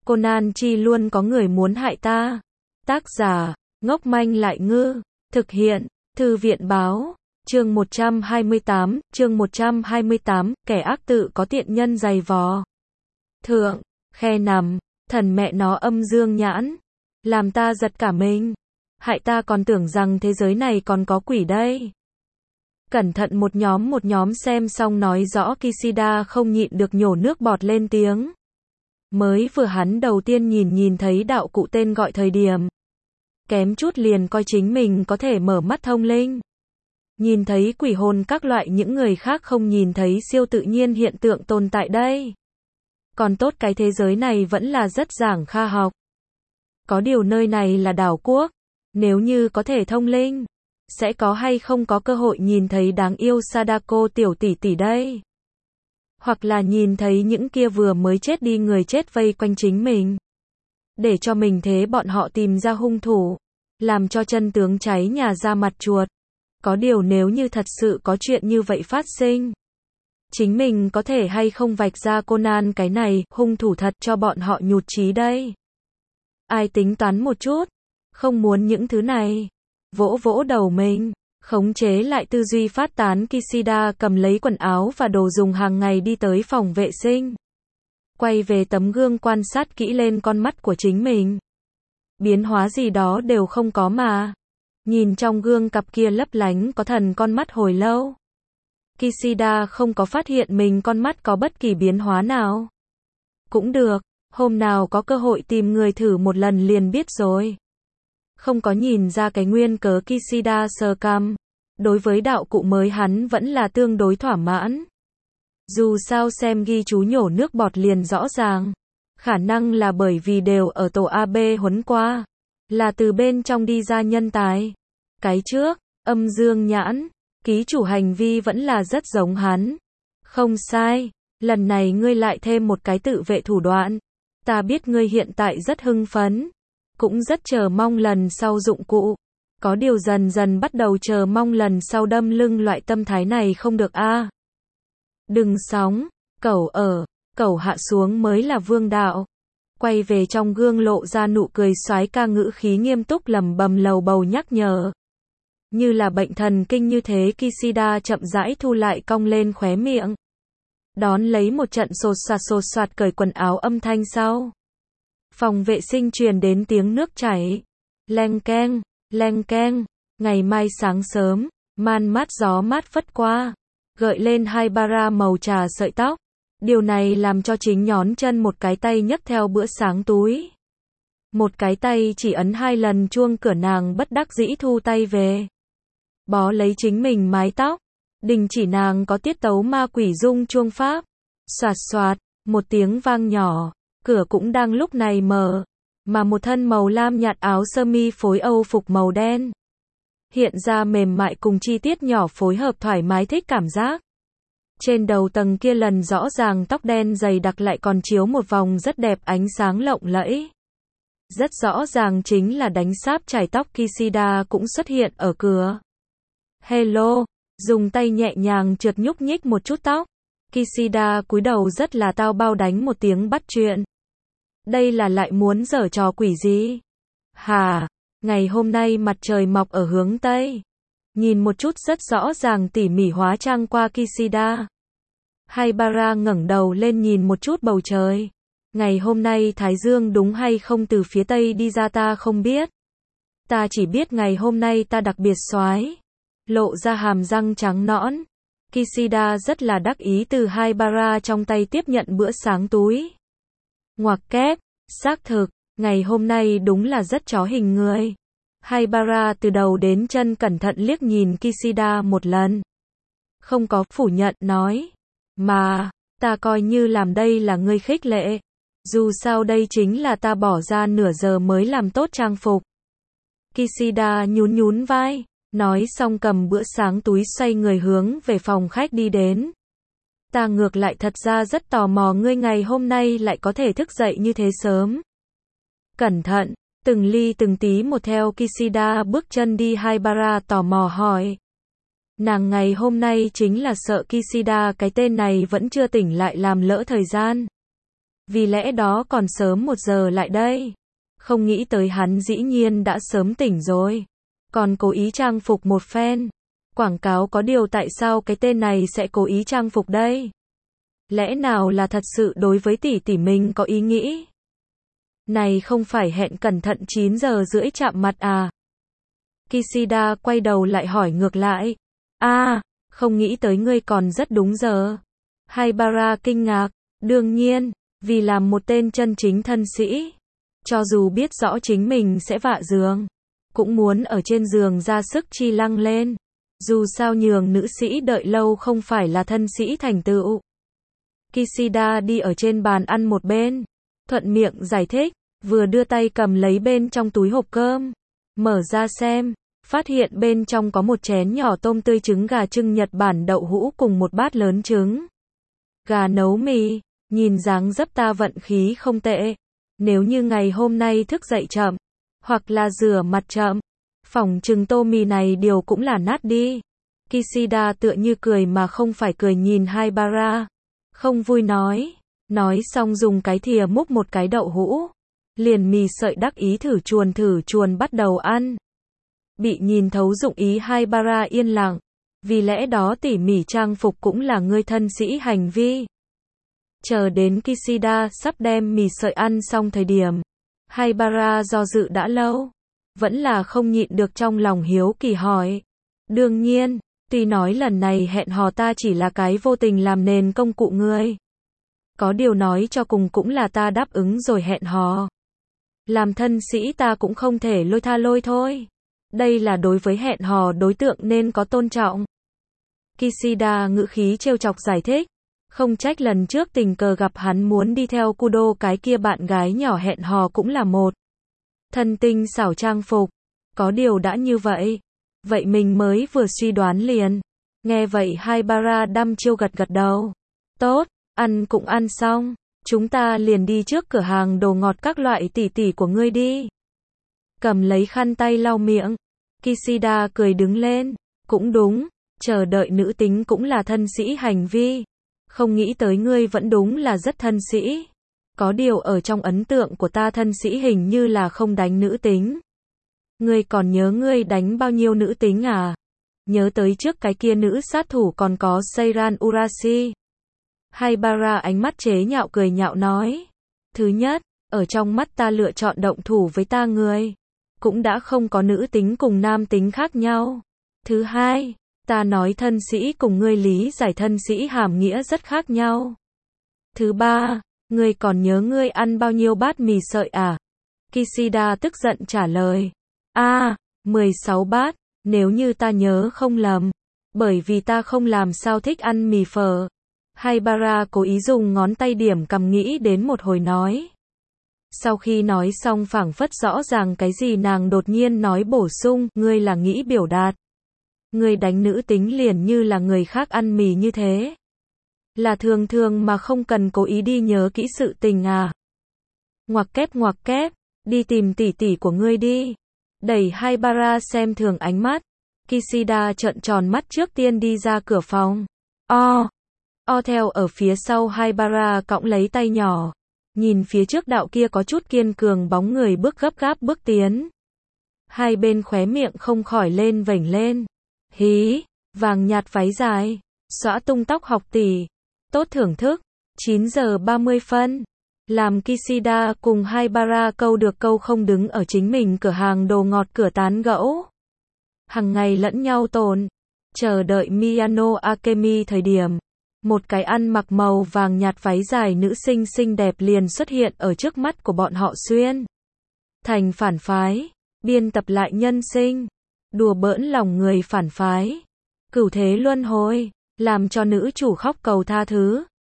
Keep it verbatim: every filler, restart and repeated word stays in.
Conan chi luôn có người muốn hại ta. Tác giả, ngốc manh lại ngư. Thực hiện, Thư viện báo. Chương một trăm hai mươi tám, chương một trăm hai mươi tám, kẻ ác tự có tiện nhân giày vò. Thượng, khe nằm, thần mẹ nó âm dương nhãn. Làm ta giật cả mình. Hại ta còn tưởng rằng thế giới này còn có quỷ đây. Cẩn thận một nhóm một nhóm xem xong nói rõ Kishida không nhịn được nhổ nước bọt lên tiếng. Mới vừa hắn đầu tiên nhìn nhìn thấy đạo cụ tên gọi thời điểm. Kém chút liền coi chính mình có thể mở mắt thông linh. Nhìn thấy quỷ hồn các loại những người khác không nhìn thấy siêu tự nhiên hiện tượng tồn tại đây. Còn tốt cái thế giới này vẫn là rất giảng kha học. Có điều nơi này là đảo quốc. Nếu như có thể thông linh, sẽ có hay không có cơ hội nhìn thấy đáng yêu Sadako tiểu tỷ tỷ đây. Hoặc là nhìn thấy những kia vừa mới chết đi người chết vây quanh chính mình. Để cho mình thế bọn họ tìm ra hung thủ. Làm cho chân tướng cháy nhà ra mặt chuột. Có điều nếu như thật sự có chuyện như vậy phát sinh. Chính mình có thể hay không vạch ra Conan cái này, hung thủ thật cho bọn họ nhụt chí đây. Ai tính toán một chút. Không muốn những thứ này. Vỗ vỗ đầu mình. Khống chế lại tư duy phát tán Kishida cầm lấy quần áo và đồ dùng hàng ngày đi tới phòng vệ sinh. Quay về tấm gương quan sát kỹ lên con mắt của chính mình. Biến hóa gì đó đều không có mà. Nhìn trong gương cặp kia lấp lánh có thần con mắt hồi lâu. Kishida không có phát hiện mình con mắt có bất kỳ biến hóa nào. Cũng được, hôm nào có cơ hội tìm người thử một lần liền biết rồi. Không có nhìn ra cái nguyên cớ Kishida sờ cằm. Đối với đạo cụ mới hắn vẫn là tương đối thỏa mãn. Dù sao xem ghi chú nhổ nước bọt liền rõ ràng. Khả năng là bởi vì đều ở tổ a bê huấn qua. Là từ bên trong đi ra nhân tài. Cái trước, âm dương nhãn, ký chủ hành vi vẫn là rất giống hắn. Không sai, lần này ngươi lại thêm một cái tự vệ thủ đoạn. Ta biết ngươi hiện tại rất hưng phấn. Cũng rất chờ mong lần sau dụng cụ. Có điều dần dần bắt đầu chờ mong lần sau đâm lưng loại tâm thái này không được a. À. Đừng sóng, cẩu ở, cẩu hạ xuống mới là vương đạo. Quay về trong gương lộ ra nụ cười soái ca ngữ khí nghiêm túc lẩm bẩm lầu bầu nhắc nhở. Như là bệnh thần kinh như thế Kishida chậm rãi thu lại cong lên khóe miệng. Đón lấy một trận sột soạt sột soạt cởi quần áo âm thanh sau. Phòng vệ sinh truyền đến tiếng nước chảy. Leng keng, leng keng. Ngày mai sáng sớm, man mát gió mát phất qua. Gợi lên hai bara màu trà sợi tóc. Điều này làm cho chính nhón chân một cái tay nhấc theo bữa sáng túi. Một cái tay chỉ ấn hai lần chuông cửa nàng bất đắc dĩ thu tay về. Bó lấy chính mình mái tóc. Đình chỉ nàng có tiết tấu ma quỷ dung chuông pháp. Xoạt xoạt, một tiếng vang nhỏ. Cửa cũng đang lúc này mở. Mà một thân màu lam nhạt áo sơ mi phối Âu phục màu đen. Hiện ra mềm mại cùng chi tiết nhỏ phối hợp thoải mái thích cảm giác. Trên đầu tầng kia lần rõ ràng tóc đen dày đặc lại còn chiếu một vòng rất đẹp ánh sáng lộng lẫy. Rất rõ ràng chính là đánh sáp chải tóc Kishida cũng xuất hiện ở cửa. Hello, dùng tay nhẹ nhàng trượt nhúc nhích một chút tóc. Kishida cúi đầu rất là tao bao đánh một tiếng bắt chuyện. Đây là lại muốn giở trò quỷ gì? Hà, ngày hôm nay mặt trời mọc ở hướng Tây. Nhìn một chút rất rõ ràng tỉ mỉ hóa trang qua Kishida. Haibara ngẩng đầu lên nhìn một chút bầu trời. Ngày hôm nay Thái Dương đúng hay không từ phía Tây đi ra ta không biết. Ta chỉ biết ngày hôm nay ta đặc biệt soái. Lộ ra hàm răng trắng nõn. Kishida rất là đắc ý từ Haibara trong tay tiếp nhận bữa sáng túi. Ngoặc kép, xác thực, ngày hôm nay đúng là rất chó hình người. Haibara từ đầu đến chân cẩn thận liếc nhìn Kishida một lần. Không có phủ nhận nói. Mà, ta coi như làm đây là ngươi khích lệ. Dù sao đây chính là ta bỏ ra nửa giờ mới làm tốt trang phục. Kishida nhún nhún vai. Nói xong cầm bữa sáng túi xoay người hướng về phòng khách đi đến. Ta ngược lại thật ra rất tò mò ngươi ngày hôm nay lại có thể thức dậy như thế sớm. Cẩn thận, từng ly từng tí một theo Kishida bước chân đi Haibara tò mò hỏi. Nàng ngày hôm nay chính là sợ Kishida cái tên này vẫn chưa tỉnh lại làm lỡ thời gian. vì lẽ đó còn sớm một giờ lại đây. Không nghĩ tới hắn dĩ nhiên đã sớm tỉnh rồi. Còn cố ý trang phục một phen. Quảng cáo có điều tại sao cái tên này sẽ cố ý trang phục đây? Lẽ nào là thật sự đối với tỷ tỷ mình có ý nghĩ? Này không phải hẹn cẩn thận chín giờ rưỡi chạm mặt à? Kishida quay đầu lại hỏi ngược lại. À, không nghĩ tới ngươi còn rất đúng giờ. Haibara kinh ngạc. Đương nhiên, vì làm một tên chân chính thân sĩ. Cho dù biết rõ chính mình sẽ vạ giường, cũng muốn ở trên giường ra sức chi lăng lên. Dù sao nhường nữ sĩ đợi lâu không phải là thân sĩ thành tựu. Kishida đi ở trên bàn ăn một bên, thuận miệng giải thích, vừa đưa tay cầm lấy bên trong túi hộp cơm, mở ra xem, phát hiện bên trong có một chén nhỏ tôm tươi trứng gà trưng Nhật Bản đậu hũ cùng một bát lớn trứng gà nấu mì, nhìn dáng dấp ta vận khí không tệ. Nếu như ngày hôm nay thức dậy chậm, hoặc là rửa mặt chậm, phỏng chừng tô mì này điều cũng là nát đi. Kishida tựa như cười mà không phải cười nhìn Haibara, không vui nói, nói xong dùng cái thìa múc một cái đậu hũ, liền mì sợi đắc ý thử chuồn thử chuồn bắt đầu ăn. Bị nhìn thấu dụng ý Haibara yên lặng, vì lẽ đó tỉ mỉ trang phục cũng là ngươi thân sĩ hành vi. Chờ đến Kishida sắp đem mì sợi ăn xong thời điểm, Haibara do dự đã lâu, vẫn là không nhịn được trong lòng hiếu kỳ hỏi. Đương nhiên, tuy nói lần này hẹn hò ta chỉ là cái vô tình làm nền công cụ ngươi. Có điều nói cho cùng cũng là ta đáp ứng rồi hẹn hò. Làm thân sĩ ta cũng không thể lôi tha lôi thôi. Đây là đối với hẹn hò đối tượng nên có tôn trọng. Kishida ngữ khí trêu chọc giải thích. Không trách lần trước tình cờ gặp hắn muốn đi theo Kudo cái kia bạn gái nhỏ hẹn hò cũng là một thân tinh xảo trang phục. Có điều đã như vậy. Vậy mình mới vừa suy đoán liền. Nghe vậy Haibara đăm chiêu gật gật đầu. Tốt, ăn cũng ăn xong. Chúng ta liền đi trước cửa hàng đồ ngọt các loại tỉ tỉ của ngươi đi. Cầm lấy khăn tay lau miệng. Kishida cười đứng lên. Cũng đúng, chờ đợi nữ tính cũng là thân sĩ hành vi. Không nghĩ tới ngươi vẫn đúng là rất thân sĩ. Có điều ở trong ấn tượng của ta thân sĩ hình như là không đánh nữ tính. Ngươi còn nhớ ngươi đánh bao nhiêu nữ tính à? Nhớ tới trước cái kia nữ sát thủ còn có Seiran Urashi. Haibara ánh mắt chế nhạo cười nhạo nói. Thứ nhất, ở trong mắt ta lựa chọn động thủ với ta người, cũng đã không có nữ tính cùng nam tính khác nhau. Thứ hai, ta nói thân sĩ cùng ngươi lý giải thân sĩ hàm nghĩa rất khác nhau. Thứ ba, ngươi còn nhớ ngươi ăn bao nhiêu bát mì sợi à? Kishida tức giận trả lời. A, à, mười sáu bát, nếu như ta nhớ không lầm. Bởi vì ta không làm sao thích ăn mì phở. Haibara cố ý dùng ngón tay điểm cầm nghĩ đến một hồi nói. Sau khi nói xong phảng phất rõ ràng cái gì nàng đột nhiên nói bổ sung, ngươi là nghĩ biểu đạt. Ngươi đánh nữ tính liền như là người khác ăn mì như thế. Là thường thường mà không cần cố ý đi nhớ kỹ sự tình à. Ngoặc kép ngoặc kép, đi tìm tỷ tỷ của ngươi đi. Đẩy Haibara xem thường ánh mắt. Kishida trợn tròn mắt trước tiên đi ra cửa phòng. O, o theo ở phía sau Haibara cõng lấy tay nhỏ. Nhìn phía trước đạo kia có chút kiên cường bóng người bước gấp gáp bước tiến. Hai bên khóe miệng không khỏi lên vểnh lên. Hí, vàng nhạt váy dài, xõa tung tóc học tỷ. Tốt thưởng thức, chín giờ ba mươi phân. Làm Kishida cùng Haibara câu được câu không đứng ở chính mình cửa hàng đồ ngọt cửa tán gẫu. Hằng ngày lẫn nhau tồn. Chờ đợi Miyano Akemi thời điểm. Một cái ăn mặc màu vàng nhạt váy dài nữ sinh xinh đẹp liền xuất hiện ở trước mắt của bọn họ xuyên. Thành phản phái, biên tập lại nhân sinh, đùa bỡn lòng người phản phái. Cửu thế luân hồi, làm cho nữ chủ khóc cầu tha thứ.